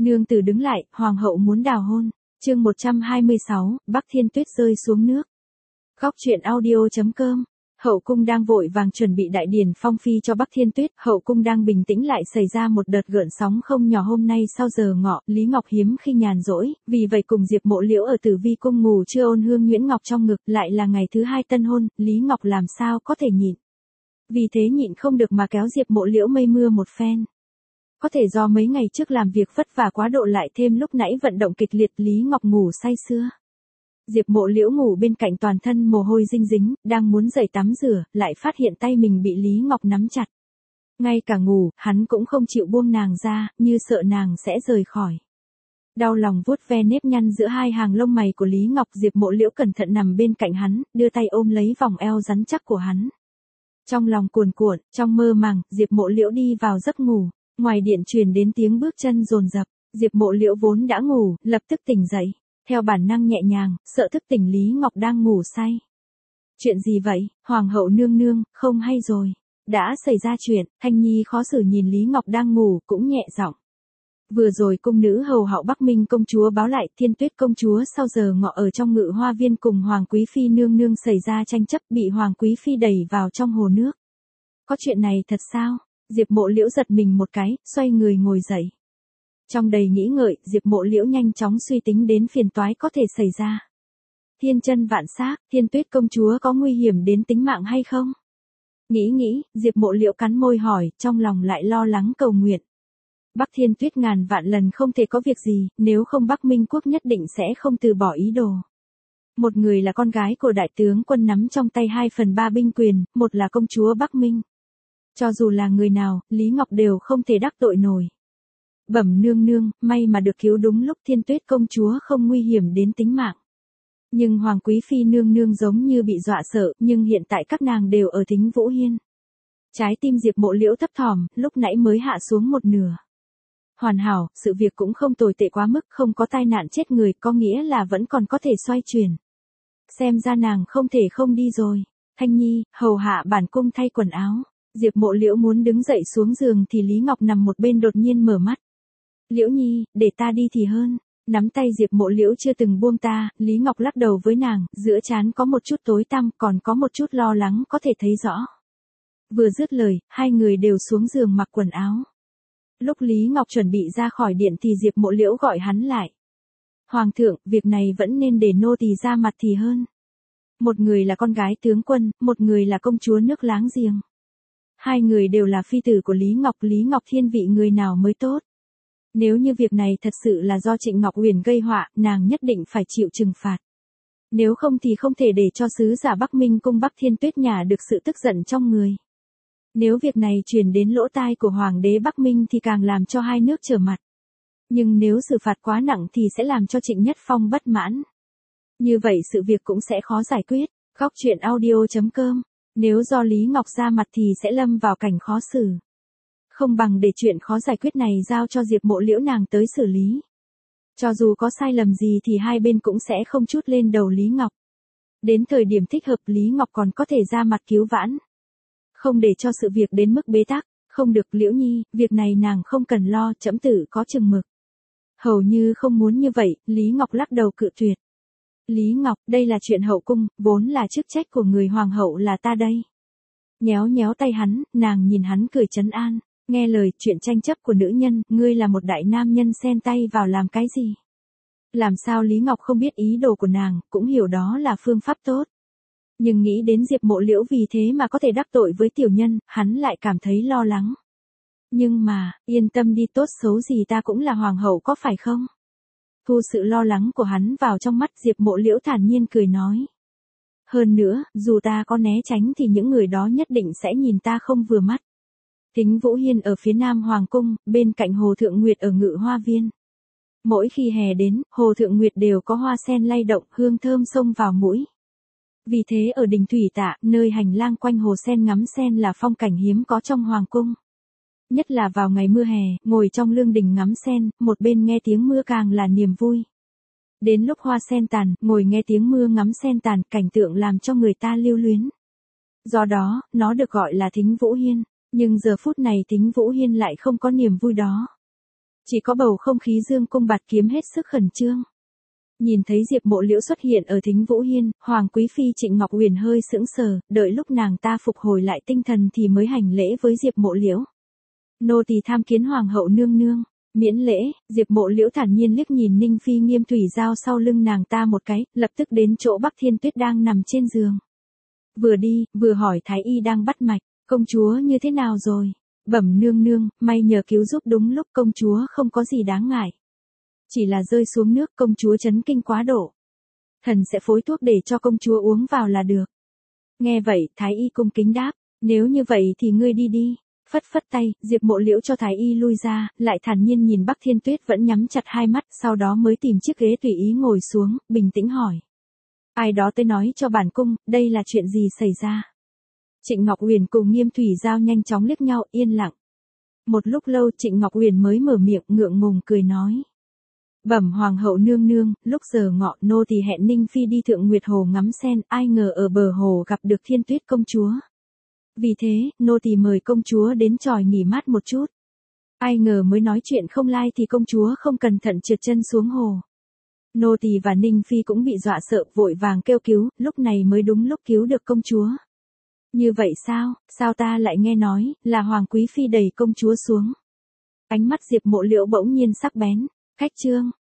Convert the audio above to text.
Nương tử đứng lại, hoàng hậu muốn đào hôn. Chương 126, Bắc Thiên Tuyết rơi xuống nước. Góc truyện audio.com. Hậu cung đang vội vàng chuẩn bị đại điển phong phi cho Bắc Thiên Tuyết, hậu cung đang bình tĩnh lại xảy ra một đợt gợn sóng không nhỏ. Hôm nay sau giờ ngọ, Lý Ngọc hiếm khi nhàn rỗi, vì vậy cùng Diệp Mộ Liễu ở Tử Vi cung ngủ chưa ôn hương nhuyễn ngọc trong ngực, lại là ngày thứ hai tân hôn, Lý Ngọc làm sao có thể nhịn. Vì thế nhịn không được mà kéo Diệp Mộ Liễu mây mưa một phen. Có thể do mấy ngày trước làm việc vất vả quá độ lại thêm lúc nãy vận động kịch liệt, Lý Ngọc ngủ say sưa. Diệp Mộ Liễu ngủ bên cạnh toàn thân mồ hôi dinh dính, đang muốn dậy tắm rửa, lại phát hiện tay mình bị Lý Ngọc nắm chặt. Ngay cả ngủ, hắn cũng không chịu buông nàng ra, như sợ nàng sẽ rời khỏi. Đau lòng vuốt ve nếp nhăn giữa hai hàng lông mày của Lý Ngọc, Diệp Mộ Liễu cẩn thận nằm bên cạnh hắn, đưa tay ôm lấy vòng eo rắn chắc của hắn. Trong lòng cuồn cuộn, trong mơ màng, Diệp Mộ Liễu đi vào giấc ngủ. Ngoài điện truyền đến tiếng bước chân dồn dập, Diệp Mộ Liễu vốn đã ngủ, lập tức tỉnh dậy, theo bản năng nhẹ nhàng, sợ thức tỉnh Lý Ngọc đang ngủ say. Chuyện gì vậy, hoàng hậu nương nương, không hay rồi. Đã xảy ra chuyện, Thanh Nhi khó xử nhìn Lý Ngọc đang ngủ, cũng nhẹ giọng. Vừa rồi cung nữ hầu hậu Bắc Minh công chúa báo lại, Thiên Tuyết công chúa sau giờ ngọ ở trong Ngự Hoa viên cùng hoàng quý phi nương nương xảy ra tranh chấp, bị hoàng quý phi đẩy vào trong hồ nước. Có chuyện này thật sao? Diệp Mộ Liễu giật mình một cái, xoay người ngồi dậy. Trong đầy nghĩ ngợi, Diệp Mộ Liễu nhanh chóng suy tính đến phiền toái có thể xảy ra. Thiên chân vạn xác, Thiên Tuyết công chúa có nguy hiểm đến tính mạng hay không? Nghĩ, Diệp Mộ Liễu cắn môi hỏi, trong lòng lại lo lắng cầu nguyện. Bắc Thiên Tuyết ngàn vạn lần không thể có việc gì, nếu không Bắc Minh quốc nhất định sẽ không từ bỏ ý đồ. Một người là con gái của đại tướng quân nắm trong tay 2/3 binh quyền, một là công chúa Bắc Minh. Cho dù là người nào, Lý Ngọc đều không thể đắc tội nổi. Bẩm nương nương, may mà được cứu đúng lúc, Thiên Tuyết công chúa không nguy hiểm đến tính mạng. Nhưng hoàng quý phi nương nương giống như bị dọa sợ, nhưng hiện tại các nàng đều ở Thính Vũ Hiên. Trái tim Diệp Mộ Liễu thấp thỏm, lúc nãy mới hạ xuống một nửa. Hoàn hảo, sự việc cũng không tồi tệ quá mức, không có tai nạn chết người, có nghĩa là vẫn còn có thể xoay chuyển. Xem ra nàng không thể không đi rồi. Thanh Nhi, hầu hạ bản cung thay quần áo. Diệp Mộ Liễu muốn đứng dậy xuống giường thì Lý Ngọc nằm một bên đột nhiên mở mắt. Liễu Nhi, để ta đi thì hơn. Nắm tay Diệp Mộ Liễu chưa từng buông ta, Lý Ngọc lắc đầu với nàng, giữa trán có một chút tối tăm, còn có một chút lo lắng có thể thấy rõ. Vừa dứt lời, hai người đều xuống giường mặc quần áo. Lúc Lý Ngọc chuẩn bị ra khỏi điện thì Diệp Mộ Liễu gọi hắn lại. Hoàng thượng, việc này vẫn nên để nô tỳ ra mặt thì hơn. Một người là con gái tướng quân, một người là công chúa nước láng giềng. Hai người đều là phi tử của Lý Ngọc thiên vị người nào mới tốt. Nếu như việc này thật sự là do Trịnh Ngọc Uyển gây họa, nàng nhất định phải chịu trừng phạt. Nếu không thì không thể để cho sứ giả Bắc Minh cung Bắc Thiên Tuyết nhà được sự tức giận trong người. Nếu việc này truyền đến lỗ tai của hoàng đế Bắc Minh thì càng làm cho hai nước trở mặt. Nhưng nếu xử phạt quá nặng thì sẽ làm cho Trịnh Nhất Phong bất mãn. Như vậy sự việc cũng sẽ khó giải quyết. Góc truyện audio.com. Nếu do Lý Ngọc ra mặt thì sẽ lâm vào cảnh khó xử. Không bằng để chuyện khó giải quyết này giao cho Diệp Mộ Liễu nàng tới xử lý. Cho dù có sai lầm gì thì hai bên cũng sẽ không trút lên đầu Lý Ngọc. Đến thời điểm thích hợp Lý Ngọc còn có thể ra mặt cứu vãn. Không để cho sự việc đến mức bế tắc. Không được Liễu Nhi, việc này nàng không cần lo, trẫm tử có chừng mực. Hầu như không muốn như vậy, Lý Ngọc lắc đầu cự tuyệt. Lý Ngọc, đây là chuyện hậu cung, vốn là chức trách của người hoàng hậu là ta đây. Nhéo nhéo tay hắn, nàng nhìn hắn cười trấn an. Nghe lời, chuyện tranh chấp của nữ nhân, ngươi là một đại nam nhân xen tay vào làm cái gì? Làm sao Lý Ngọc không biết ý đồ của nàng, cũng hiểu đó là phương pháp tốt. Nhưng nghĩ đến Diệp Mộ Liễu vì thế mà có thể đắc tội với tiểu nhân, hắn lại cảm thấy lo lắng. Nhưng mà, yên tâm đi, tốt xấu gì ta cũng là hoàng hậu có phải không? Thu sự lo lắng của hắn vào trong mắt, Diệp Mộ Liễu thản nhiên cười nói. Hơn nữa, dù ta có né tránh thì những người đó nhất định sẽ nhìn ta không vừa mắt. Thính Vũ Hiên ở phía nam hoàng cung, bên cạnh Hồ Thượng Nguyệt ở Ngự Hoa viên. Mỗi khi hè đến, Hồ Thượng Nguyệt đều có hoa sen lay động, hương thơm xông vào mũi. Vì thế ở đình thủy tạ, nơi hành lang quanh hồ sen ngắm sen là phong cảnh hiếm có trong hoàng cung. Nhất là vào ngày mưa hè, ngồi trong lương đình ngắm sen, một bên nghe tiếng mưa càng là niềm vui. Đến lúc hoa sen tàn, ngồi nghe tiếng mưa ngắm sen tàn, cảnh tượng làm cho người ta lưu luyến. Do đó, nó được gọi là Thính Vũ Hiên. Nhưng giờ phút này Thính Vũ Hiên lại không có niềm vui đó. Chỉ có bầu không khí dương cung bạt kiếm hết sức khẩn trương. Nhìn thấy Diệp Mộ Liễu xuất hiện ở Thính Vũ Hiên, Hoàng Quý Phi Trịnh Ngọc Uyển hơi sững sờ, đợi lúc nàng ta phục hồi lại tinh thần thì mới hành lễ với Diệp Mộ Liễu. Nô tỳ tham kiến Hoàng hậu nương nương. Miễn lễ, Diệp Mộ Liễu thản nhiên liếc nhìn Ninh Phi Nghiêm Thủy Giao sau lưng nàng ta một cái, lập tức đến chỗ Bắc Thiên Tuyết đang nằm trên giường. Vừa đi, vừa hỏi Thái Y đang bắt mạch, công chúa như thế nào rồi? Bẩm nương nương, may nhờ cứu giúp đúng lúc, công chúa không có gì đáng ngại. Chỉ là rơi xuống nước, công chúa chấn kinh quá độ. Thần sẽ phối thuốc để cho công chúa uống vào là được. Nghe vậy, Thái Y cung kính đáp, nếu như vậy thì ngươi đi đi. Phất phất tay, Diệp Mộ Liễu cho Thái Y lui ra, lại thản nhiên nhìn Bắc Thiên Tuyết vẫn nhắm chặt hai mắt, sau đó mới tìm chiếc ghế tùy ý ngồi xuống, bình tĩnh hỏi. Ai đó tới nói cho bản cung, đây là chuyện gì xảy ra? Trịnh Ngọc Uyển cùng Nghiêm Thủy Giao nhanh chóng liếc nhau, yên lặng. Một lúc lâu Trịnh Ngọc Uyển mới mở miệng ngượng ngùng cười nói. Bẩm Hoàng hậu nương nương, lúc giờ ngọ nô tỳ hẹn Ninh Phi đi Thượng Nguyệt Hồ ngắm sen, ai ngờ ở bờ hồ gặp được Thiên Tuyết công chúa. Vì thế, nô tỳ mời công chúa đến chòi nghỉ mát một chút. Ai ngờ mới nói chuyện không lai thì công chúa không cẩn thận trượt chân xuống hồ. Nô tỳ và Ninh Phi cũng bị dọa sợ, vội vàng kêu cứu, lúc này mới đúng lúc cứu được công chúa. Như vậy sao ta lại nghe nói, là Hoàng Quý Phi đẩy công chúa xuống. Ánh mắt Diệp Mộ Liễu bỗng nhiên sắc bén, khách trương,